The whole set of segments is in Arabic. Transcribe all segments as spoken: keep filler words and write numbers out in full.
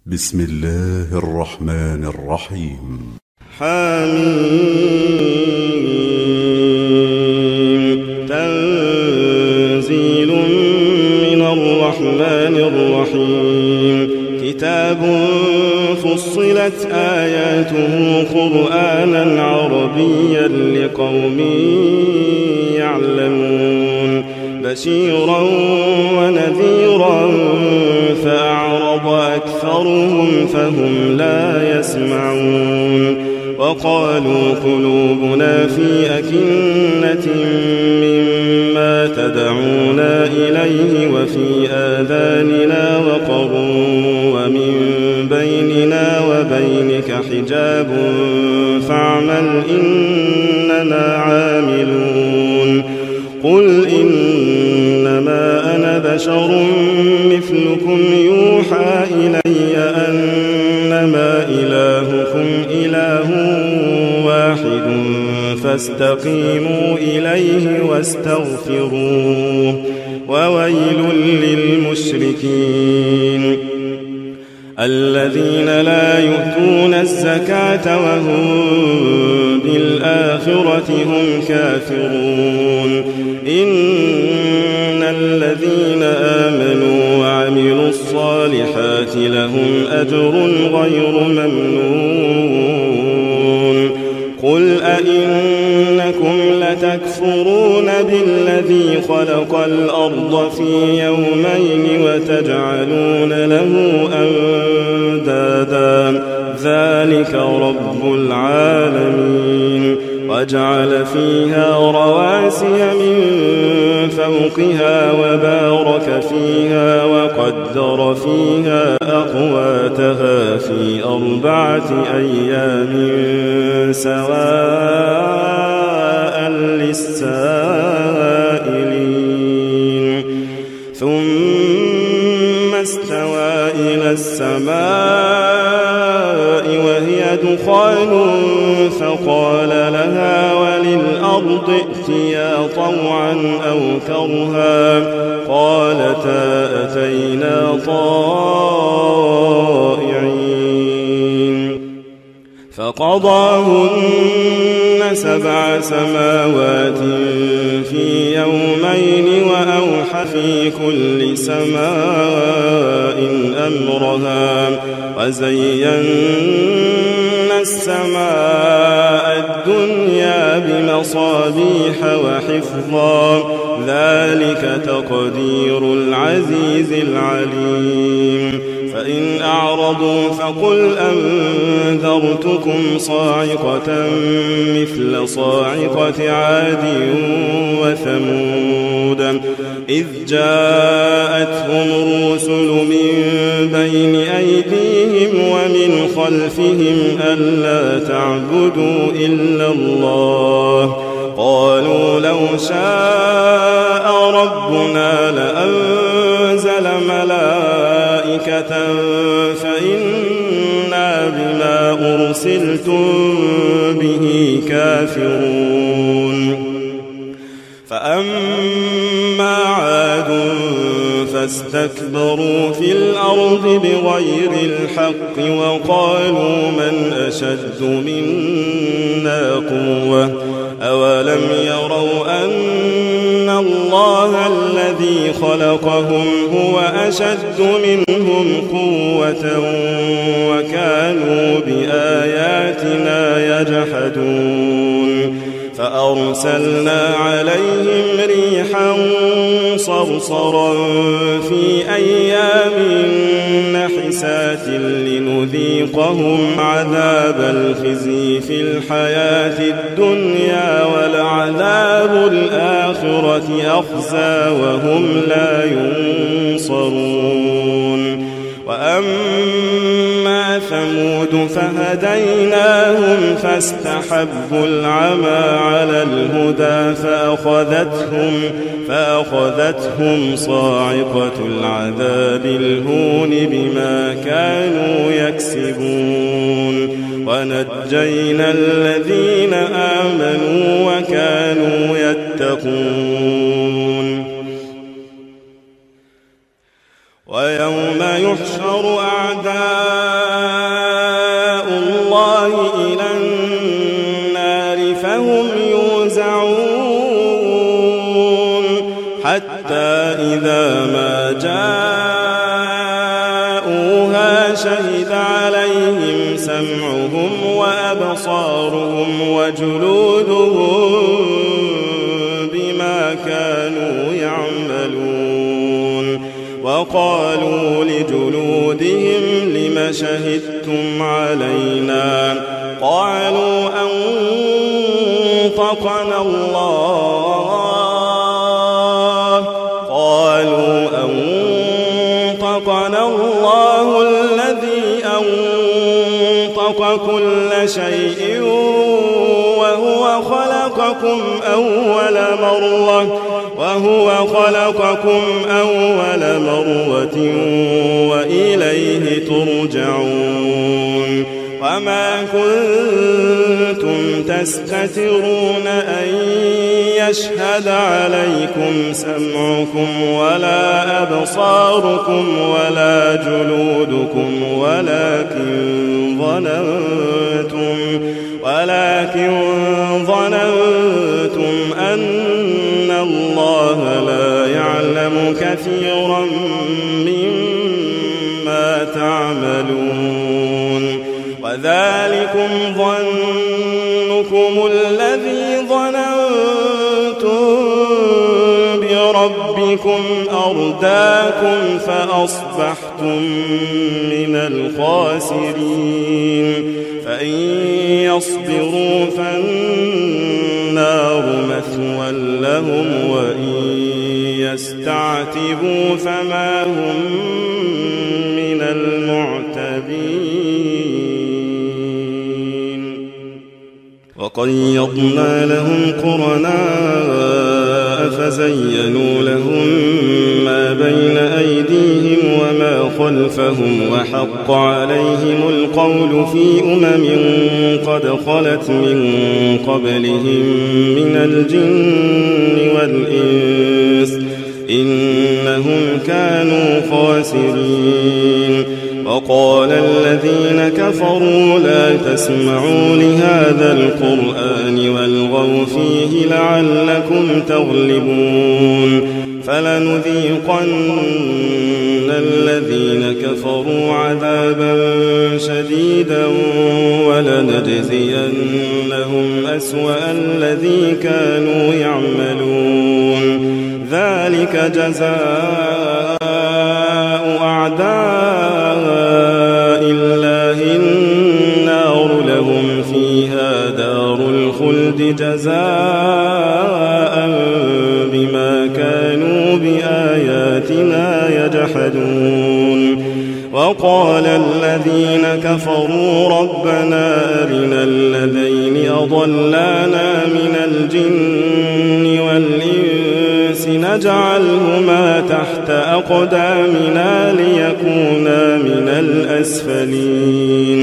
بسم الله الرحمن الرحيم. حميم. تنزيل من الرحمن الرحيم. كتاب فصلت آياته قرآنا عربيا لقوم يعلمون بشيرا ونذيرا فأعرض أكثرهم فهم لا يسمعون وقالوا قلوبنا في أكنة مما تدعونا إليه وفي آذاننا وقر ومن بيننا وبينك حجاب فاعمل إننا عاملون قل إنما أنا بشر مثلكم يوحى إلي أنما إلهكم إله واحد فاستقيموا إليه واستغفروه وويل للمشركين الذين لا يؤتون الزكاة وهم بالآخرة هم كافرون إن الذين آمنوا وعملوا الصالحات لهم أجر غير ممنون قل أئنكم لتكفرون بالذي خلق الأرض في يومين وتجعلون له أندادا ذلك رب العالمين وجعل فيها رواسي من فوقها وبارك فيها وقدر فيها أقواتها في أربعة أيام سواء للسائلين ثم استوى إلى السماء وهي دخان فقال لها وللأرض ائتيا طوعا أو كرها قالتا أتينا طائعين فقضاهن سبع سماوات في يومين وأوحى في كل سماء أمرها وزينا السماء الدنيا بمصابيح وحفظا ذلك تقدير العزيز العليم فإن أعرضوا فقل أنذرتكم صاعقة مثل صاعقة عاد وثمود إذ جاءتهم الرسل من بين أيديهم ومن خلفهم ألا تعبدوا إلا الله قالوا لو شاء ربنا لأنزل ملائكة فإنا بما أرسلتم به كافرون فأما عاد فاستكبروا في الأرض بغير الحق وقالوا من أشد منا قوة أولم يروا أن الله الذي خلقهم هو أشد منهم قوة وكانوا بآياتنا يجحدون فأرسلنا عليهم ريحا صرصرا في أيام نحسات لنذيقهم عذاب الخزي في الحياة الدنيا ولعذاب الآخرة أخزى وهم لا ينصرون وأما ثمود فهديناهم فاستحبوا العمى على الهدى فأخذتهم, فأخذتهم صاعقة العذاب الهون بما كانوا يكسبون ونجينا الذين آمنوا وكانوا يتقون ويوم يحشر أعداء جاءوها شهد عليهم سمعهم وأبصارهم وجلودهم بما كانوا يعملون. وقالوا لجلودهم لم شهدتم علينا؟ قالوا أنطقنا الله قالوا أنطقنا الله الذي أنطق كل شيء وهو خلقكم أول مرة وهو خلقكم أول مرة وإليه ترجعون. وما كنتم تستترون أن يشهد عليكم سمعكم ولا أبصاركم ولا جلودكم ولكن ظننتم ولكن ظننتم أن الله لا يعلم كثيرا مما تعملون. وذلكم ظنكم الذي ظننتم بربكم أرداكم فأصبحتم من الخاسرين. فإن يصبروا فالنار مثوى لهم وإن يستعتبوا فما هم من المعتبين. وقيضنا لهم قرناء فزينوا لهم ما بين أيديهم وما خلفهم وحق عليهم القول في أمم قد خلت من قبلهم من الجن والإنس إنهم كانوا خاسرين. وقال الذين كفروا لا تسمعوا لهذا القرآن والغوا فيه لعلكم تغلبون. فلنذيقن الذين كفروا عذابا شديدا ولنجزينهم أسوأ الذي كانوا يعملون. ذلك جزاء أعداء الله النار لهم فيها دار الخلد جزاء بما كانوا بآياتنا يجحدون. وقال الذين كفروا ربنا أرنا الذين أضلانا من الجن والإنس نجعلهما تحت أقدامنا ليكونا من الأسفلين.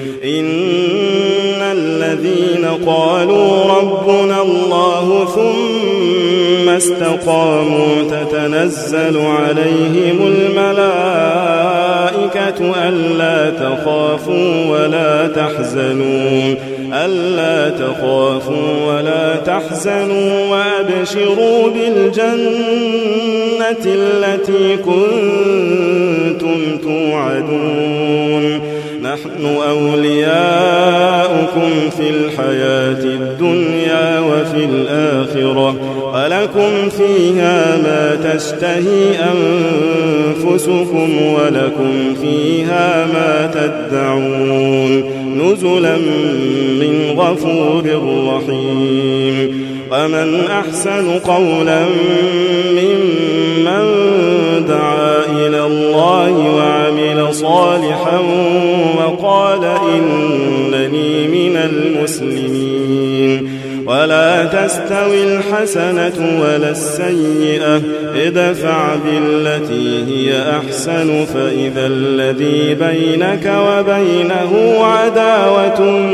إن الذين قالوا ربنا الله ثم استقاموا تتنزل عليهم الملائكة ألا تخافوا ولا تحزنوا ألا تخافوا ولا تحزنوا وأبشروا بالجنة التي كنتم توعدون. نحن أولياؤكم في الحياة الدنيا وفي الآخرة ولكم فيها ما تشتهي أنفسكم ولكم فيها ما تدعون نزلا من غفور رحيم. ومن أحسن قولا ممن دعا إلى الله وعمل صالحا وقال إنني من المسلمين. ولا تستوي الحسنة ولا السيئة ادفع بالتي هي أحسن فإذا الذي بينك وبينه عداوة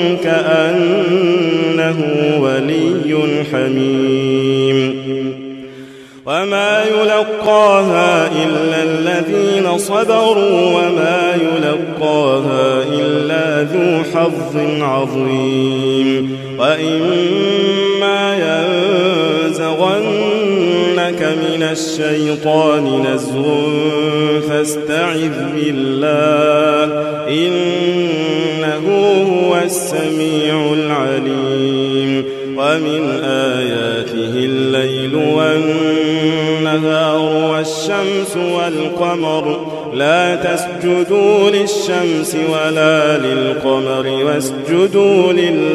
كأنه ولي حميم. وما يلقاها إلا الذين صبروا وما يلقاها إلا ذو حظ عظيم. وإما ينزغنك ينزغنك من الشيطان نزغ فاستعذ بالله إنه هو السميع العليم ومن آياته الليل والنهار والشمس والقمر لا تسجدوا للشمس ولا للقمر واسجدوا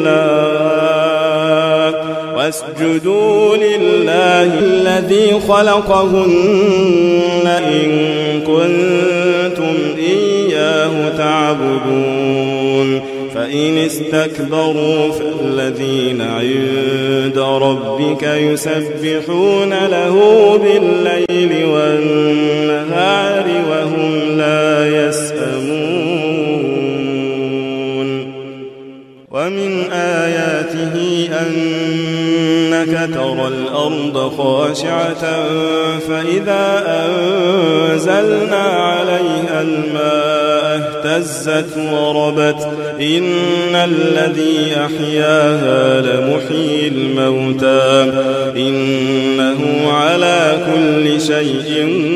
لله واسجدوا لله الذي خلقهن إن كنتم إياه تعبدون فإن استكبروا فالذين عند ربك يسبحون له بالليل والنهار وهم لا يسأمون ومن آياته أنك ترى الأرض خاشعة فإذا أنزلنا عليها الماء اهتزت وربت إن الذي أحياها لمحيي الموتى إنه على كل شيء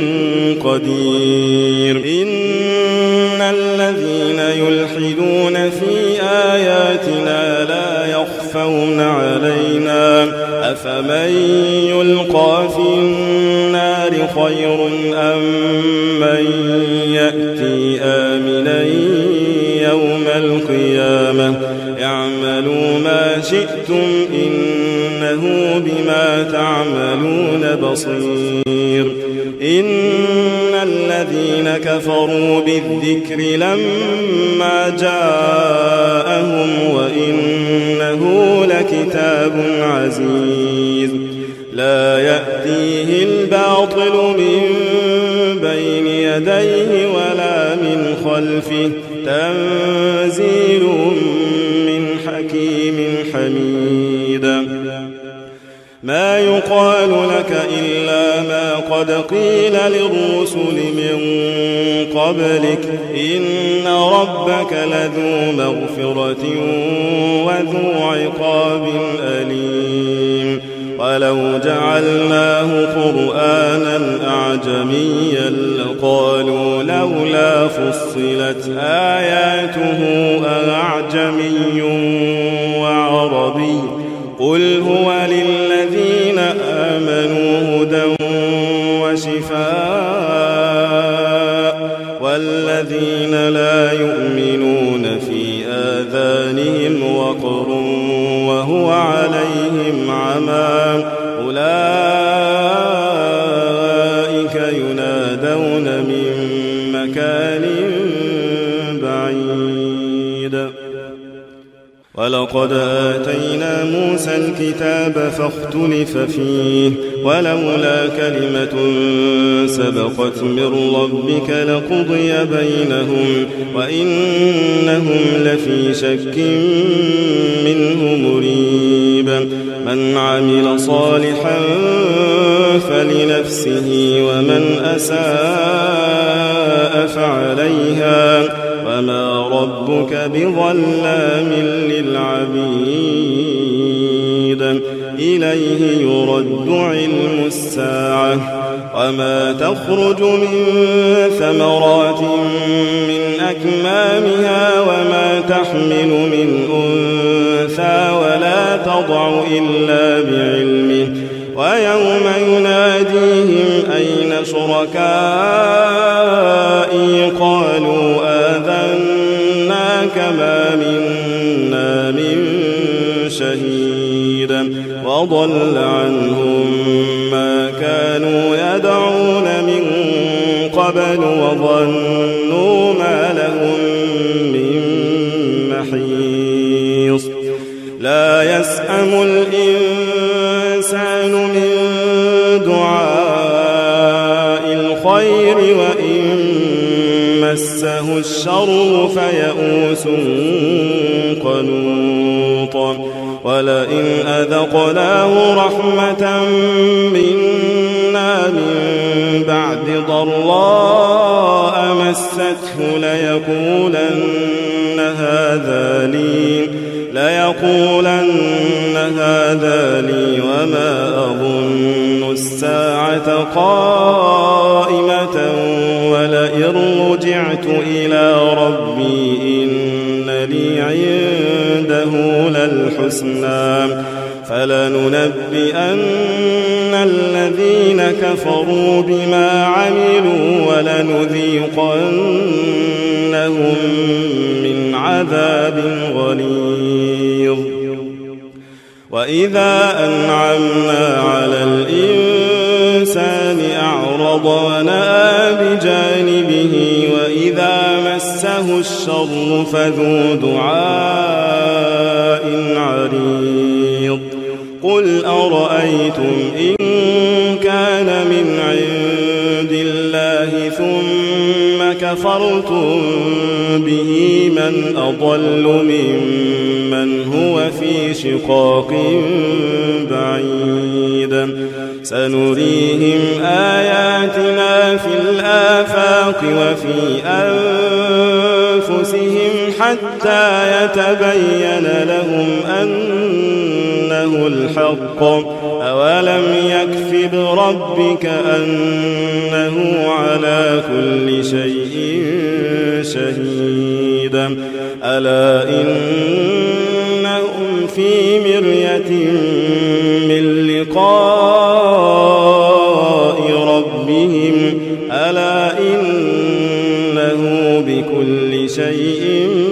قدير إن الذين يلحدون في آياتنا لا يخفون علينا أفمن يلقى في النار خير أم من يأتي آمنا يوم القيامة اعملوا ما شئتم إنه بما تعملون بصير إن الذين كفروا بالذكر لما جاءهم وإنه لكتاب عزيز لا يأتيه الباطل من بين يديه ولا من خلفه تنزيل من حكيم حميد ما يقال لك إلا ما قد قيل للرسل من قبلك إن ربك لذو مغفرة وذو عقاب أليم ولو جعلناه قرآنا أعجميا لقالوا لولا فصلت آياته أعجمي وعربي قل هو للذين آمنوا هدى وشفاء والذين لا يؤمنون في آذانهم وقر وهو عليهم عمى أولئك ينادون من مكان بعيد ولقد آتينا موسى الكتاب فاختلف فيه ولولا كلمة سبقت من ربك لقضي بينهم وإنهم لفي شك منه مريب من عمل صالحا فلنفسه ومن أساء فعليها وما ربك بظلام للعبيد إليه يرد علم الساعة وما تخرج من ثمرات من أكمامها وما تحمل من أنثى ولا تضع إلا بعلمه ويوم يناديهم أين شركائي قالوا آذناك ما منا من شهيد وضل عنهم ما كانوا يدعون من قبل وظنوا ما لهم من محيص لا يسأم الإنسان من دعاء الخير وإن مسه الشر فيئوس قنوط ولئن أذقناه رحمة منا من بعد ضراء مسته ليقولن هذا لي ليقولن هذا لي وما أظن الساعة قائمة ولئن رجعت إلى ربي إن لي عنده للحسنى فلننبئن الذين كفروا بما عملوا ولنذيقنهم من عذاب غليظ. وإذا أنعمنا على الإنسان أعرض ونأى بجانبه وإذا مسه الشر فذو دعاء عريض. قل أرأيتم إن كان من عند الله ثم كفرتم به من أضل ممن هو في شقاق بعيد. سنريهم آياتنا في الآفاق وفي أنفسهم حتى يتبين لهم أنه الحق. أولم يكف بربك أنه على كل شيء شهيد. ألا إنهم في مرية من لقاء ربهم ألا إنه بكل شيء